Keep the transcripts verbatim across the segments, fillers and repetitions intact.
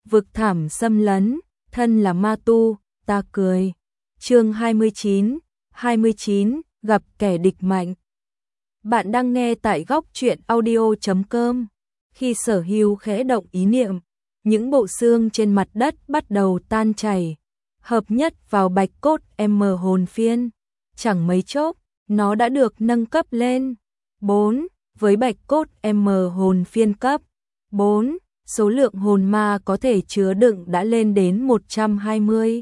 vực thảm xâm lấn, thân là ma tu, ta cười. Chương hai mươi chín, hai mươi chín, gặp kẻ địch mạnh. Bạn đang nghe tại góc truyện audio chấm com. Khi Sở Hưu khẽ động ý niệm, những bộ xương trên mặt đất bắt đầu tan chảy, hợp nhất vào bạch cốt M hồn phiên. Chẳng mấy chốc, nó đã được nâng cấp lên. bốn. Với bạch cốt M hồn phiên cấp bốn, số lượng hồn ma có thể chứa đựng đã lên đến một trăm hai mươi.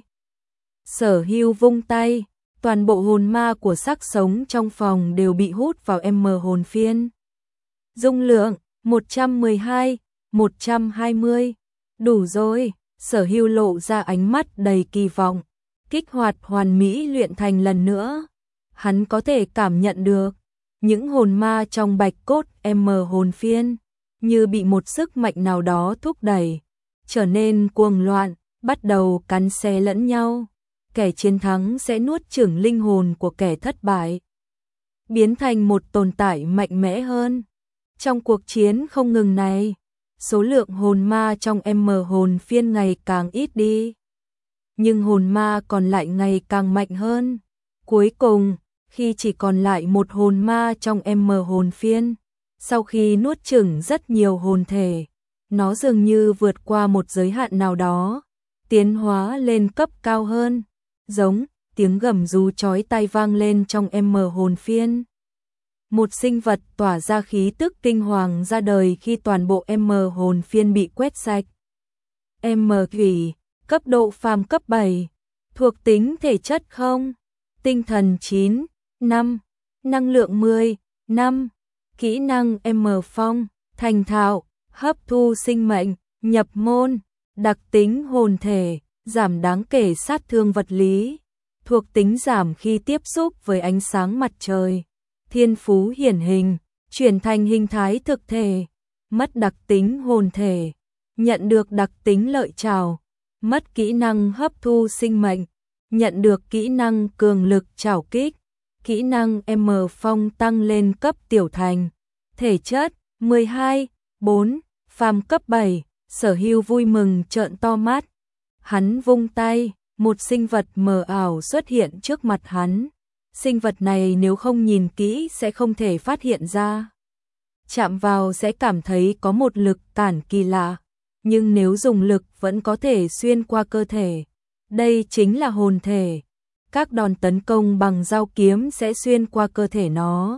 Sở Hưu vung tay, toàn bộ hồn ma của xác sống trong phòng đều bị hút vào M hồn phiên. Dung lượng một trăm mười hai, một trăm hai mươi. Đủ rồi, Sở Hưu lộ ra ánh mắt đầy kỳ vọng, kích hoạt hoàn mỹ luyện thành lần nữa. Hắn có thể cảm nhận được những hồn ma trong bạch cốt M hồn phiên như bị một sức mạnh nào đó thúc đẩy, trở nên cuồng loạn, bắt đầu cắn xé lẫn nhau. Kẻ chiến thắng sẽ nuốt chửng linh hồn của kẻ thất bại, biến thành một tồn tại mạnh mẽ hơn. Trong cuộc chiến không ngừng này, số lượng hồn ma trong M hồn phiên ngày càng ít đi, nhưng hồn ma còn lại ngày càng mạnh hơn. Cuối cùng, khi chỉ còn lại một hồn ma trong M hồn phiên, sau khi nuốt chửng rất nhiều hồn thể, nó dường như vượt qua một giới hạn nào đó, tiến hóa lên cấp cao hơn. Giống, tiếng gầm rú chói tai vang lên trong M hồn phiên. Một sinh vật tỏa ra khí tức kinh hoàng ra đời khi toàn bộ M hồn phiên bị quét sạch. M thủy, cấp độ phàm cấp bảy, thuộc tính thể chất không, tinh thần chín, năm, năng lượng mười, năm, kỹ năng M phong, thành thạo, hấp thu sinh mệnh, nhập môn, đặc tính hồn thể, giảm đáng kể sát thương vật lý, thuộc tính giảm khi tiếp xúc với ánh sáng mặt trời, thiên phú hiển hình, chuyển thành hình thái thực thể, mất đặc tính hồn thể, nhận được đặc tính lợi trảo, mất kỹ năng hấp thu sinh mệnh, nhận được kỹ năng cường lực trảo kích, kỹ năng M phong tăng lên cấp tiểu thành, thể chất mười hai, bốn, phàm cấp bảy. Sở Hưu vui mừng trợn to mắt. Hắn vung tay, một sinh vật mờ ảo xuất hiện trước mặt hắn. Sinh vật này nếu không nhìn kỹ sẽ không thể phát hiện ra. Chạm vào sẽ cảm thấy có một lực cản kỳ lạ, nhưng nếu dùng lực vẫn có thể xuyên qua cơ thể. Đây chính là hồn thể. Các đòn tấn công bằng dao kiếm sẽ xuyên qua cơ thể nó,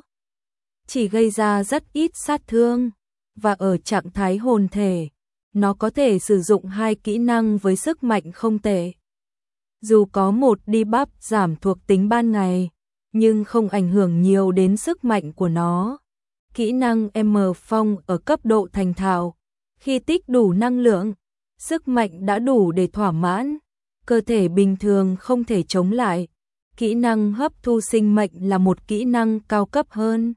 chỉ gây ra rất ít sát thương, và ở trạng thái hồn thể, nó có thể sử dụng hai kỹ năng với sức mạnh không tệ. Dù có một debuff giảm thuộc tính ban ngày, nhưng không ảnh hưởng nhiều đến sức mạnh của nó. Kỹ năng M phong ở cấp độ thành thạo, khi tích đủ năng lượng, sức mạnh đã đủ để thỏa mãn, cơ thể bình thường không thể chống lại. Kỹ năng hấp thu sinh mệnh là một kỹ năng cao cấp hơn,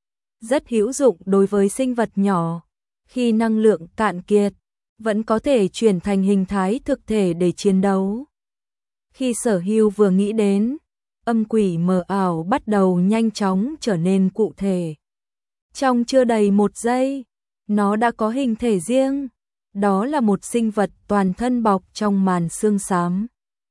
rất hữu dụng đối với sinh vật nhỏ. Khi năng lượng cạn kiệt, vẫn có thể chuyển thành hình thái thực thể để chiến đấu. Khi Sở Hưu vừa nghĩ đến, âm quỷ mờ ảo bắt đầu nhanh chóng trở nên cụ thể. Trong chưa đầy một giây, nó đã có hình thể riêng. Đó là một sinh vật toàn thân bọc trong màn xương xám.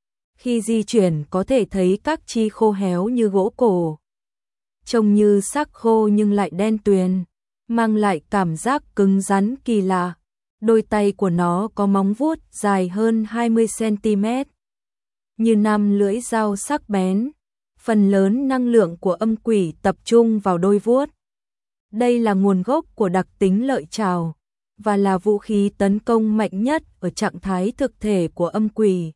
Khi di chuyển có thể thấy các chi khô héo như gỗ cổ, trông như xác khô nhưng lại đen tuyền, mang lại cảm giác cứng rắn kỳ lạ. Đôi tay của nó có móng vuốt dài hơn hai mươi xăng ti mét, như năm lưỡi dao sắc bén. Phần lớn năng lượng của âm quỷ tập trung vào đôi vuốt. Đây là nguồn gốc của đặc tính lợi trảo, và là vũ khí tấn công mạnh nhất ở trạng thái thực thể của âm quỷ.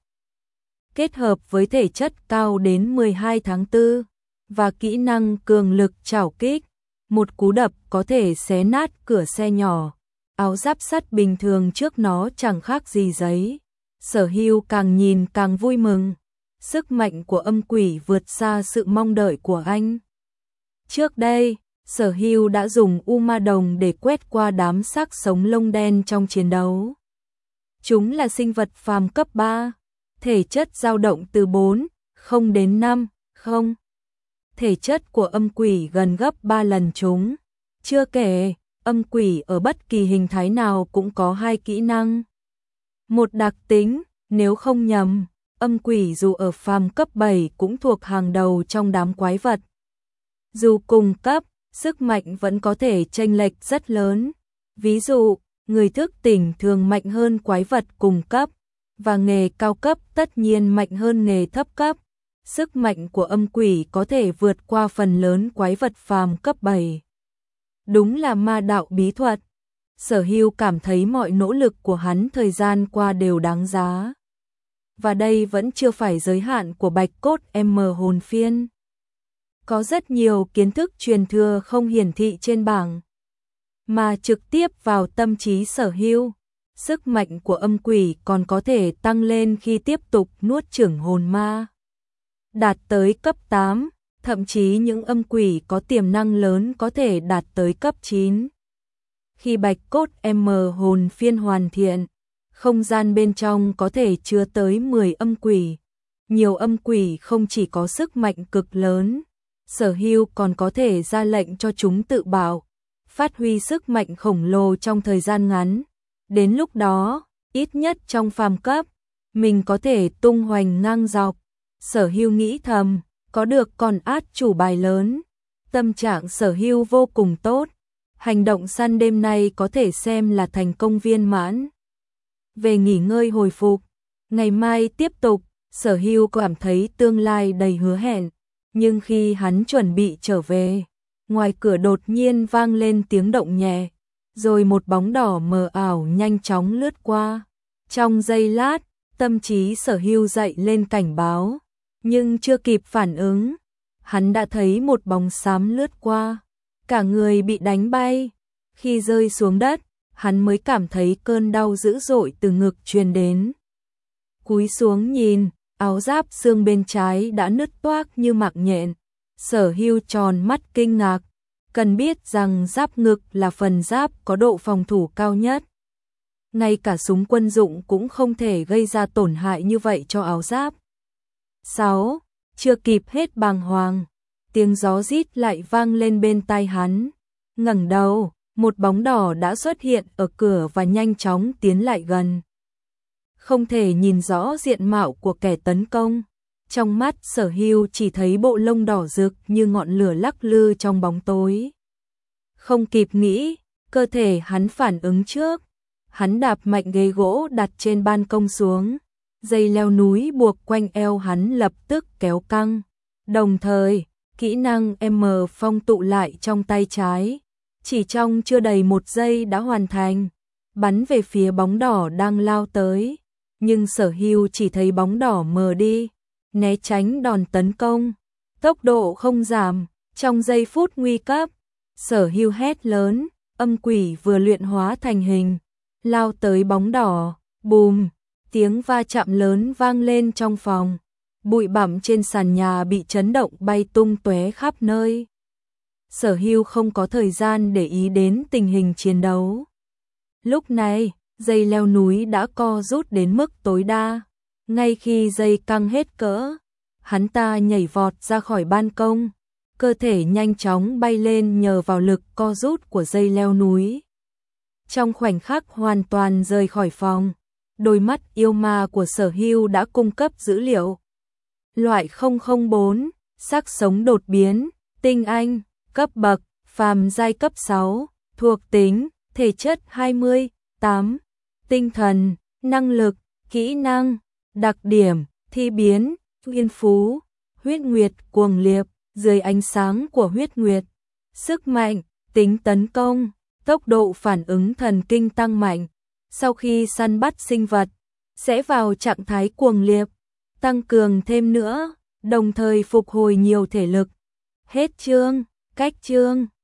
Kết hợp với thể chất cao đến mười hai tháng tư, và kỹ năng cường lực trảo kích, một cú đập có thể xé nát cửa xe nhỏ. Áo giáp sắt bình thường trước nó chẳng khác gì giấy. Sở Hưu càng nhìn càng vui mừng. Sức mạnh của âm quỷ vượt xa sự mong đợi của anh. Trước đây, Sở Hưu đã dùng U Ma Đồng để quét qua đám xác sống lông đen trong chiến đấu. Chúng là sinh vật phàm cấp ba, thể chất dao động từ bốn, không đến năm, không. Thể chất của âm quỷ gần gấp ba lần chúng. Chưa kể, âm quỷ ở bất kỳ hình thái nào cũng có hai kỹ năng. Một đặc tính, nếu không nhầm, âm quỷ dù ở phàm cấp bảy cũng thuộc hàng đầu trong đám quái vật. Dù cùng cấp, sức mạnh vẫn có thể chênh lệch rất lớn. Ví dụ, người thức tỉnh thường mạnh hơn quái vật cùng cấp, và nghề cao cấp tất nhiên mạnh hơn nghề thấp cấp. Sức mạnh của âm quỷ có thể vượt qua phần lớn quái vật phàm cấp bảy. Đúng là ma đạo bí thuật. Sở Hưu cảm thấy mọi nỗ lực của hắn thời gian qua đều đáng giá. Và đây vẫn chưa phải giới hạn của Bạch Cốt M hồn phiên. Có rất nhiều kiến thức truyền thừa không hiển thị trên bảng, mà trực tiếp vào tâm trí Sở Hưu. Sức mạnh của âm quỷ còn có thể tăng lên khi tiếp tục nuốt chửng hồn ma. Đạt tới cấp tám, thậm chí những âm quỷ có tiềm năng lớn có thể đạt tới cấp chín. Khi Bạch Cốt M hồn phiên hoàn thiện, không gian bên trong có thể chứa tới mười âm quỷ. Nhiều âm quỷ không chỉ có sức mạnh cực lớn, Sở Hưu còn có thể ra lệnh cho chúng tự bảo, phát huy sức mạnh khổng lồ trong thời gian ngắn. Đến lúc đó, ít nhất trong phàm cấp, mình có thể tung hoành ngang dọc. Sở Hưu nghĩ thầm, có được con át chủ bài lớn. Tâm trạng Sở Hưu vô cùng tốt. Hành động săn đêm nay có thể xem là thành công viên mãn. Về nghỉ ngơi hồi phục, ngày mai tiếp tục, Sở Hưu cảm thấy tương lai đầy hứa hẹn. Nhưng khi hắn chuẩn bị trở về, ngoài cửa đột nhiên vang lên tiếng động nhẹ, rồi một bóng đỏ mờ ảo nhanh chóng lướt qua. Trong giây lát, tâm trí Sở Hưu dậy lên cảnh báo, nhưng chưa kịp phản ứng, hắn đã thấy một bóng xám lướt qua, cả người bị đánh bay. Khi rơi xuống đất, hắn mới cảm thấy cơn đau dữ dội từ ngực truyền đến. Cúi xuống nhìn, áo giáp xương bên trái đã nứt toác như mạng nhện. Sở Hưu tròn mắt kinh ngạc, cần biết rằng giáp ngực là phần giáp có độ phòng thủ cao nhất. Ngay cả súng quân dụng cũng không thể gây ra tổn hại như vậy cho áo giáp. sáu. Chưa kịp hết bàng hoàng, tiếng gió rít lại vang lên bên tai hắn. Ngẩng đầu, một bóng đỏ đã xuất hiện ở cửa và nhanh chóng tiến lại gần. Không thể nhìn rõ diện mạo của kẻ tấn công. Trong mắt Sở Hưu chỉ thấy bộ lông đỏ rực như ngọn lửa lắc lư trong bóng tối. Không kịp nghĩ, cơ thể hắn phản ứng trước. Hắn đạp mạnh ghế gỗ đặt trên ban công xuống. Dây leo núi buộc quanh eo hắn lập tức kéo căng. Đồng thời, kỹ năng M phong tụ lại trong tay trái. Chỉ trong chưa đầy một giây đã hoàn thành. Bắn về phía bóng đỏ đang lao tới. Nhưng Sở Hưu chỉ thấy bóng đỏ mờ đi, né tránh đòn tấn công. Tốc độ không giảm, trong giây phút nguy cấp, Sở Hưu hét lớn, âm quỷ vừa luyện hóa thành hình, lao tới bóng đỏ, bùm, tiếng va chạm lớn vang lên trong phòng. Bụi bặm trên sàn nhà bị chấn động bay tung tóe khắp nơi. Sở Hưu không có thời gian để ý đến tình hình chiến đấu. Lúc này, dây leo núi đã co rút đến mức tối đa. Ngay khi dây căng hết cỡ, hắn ta nhảy vọt ra khỏi ban công, cơ thể nhanh chóng bay lên nhờ vào lực co rút của dây leo núi. Trong khoảnh khắc hoàn toàn rời khỏi phòng, đôi mắt yêu ma của Sở Hưu đã cung cấp dữ liệu. Loại không không bốn, sắc sống đột biến, tinh anh, cấp bậc, phàm giai cấp sáu, thuộc tính, thể chất hai mươi, tám, tinh thần, năng lực, kỹ năng, đặc điểm, thi biến, thiên phú, huyết nguyệt cuồng liệt, dưới ánh sáng của huyết nguyệt, sức mạnh, tính tấn công, tốc độ phản ứng thần kinh tăng mạnh. Sau khi săn bắt sinh vật, sẽ vào trạng thái cuồng liệt, tăng cường thêm nữa, đồng thời phục hồi nhiều thể lực. Hết chương, cách chương.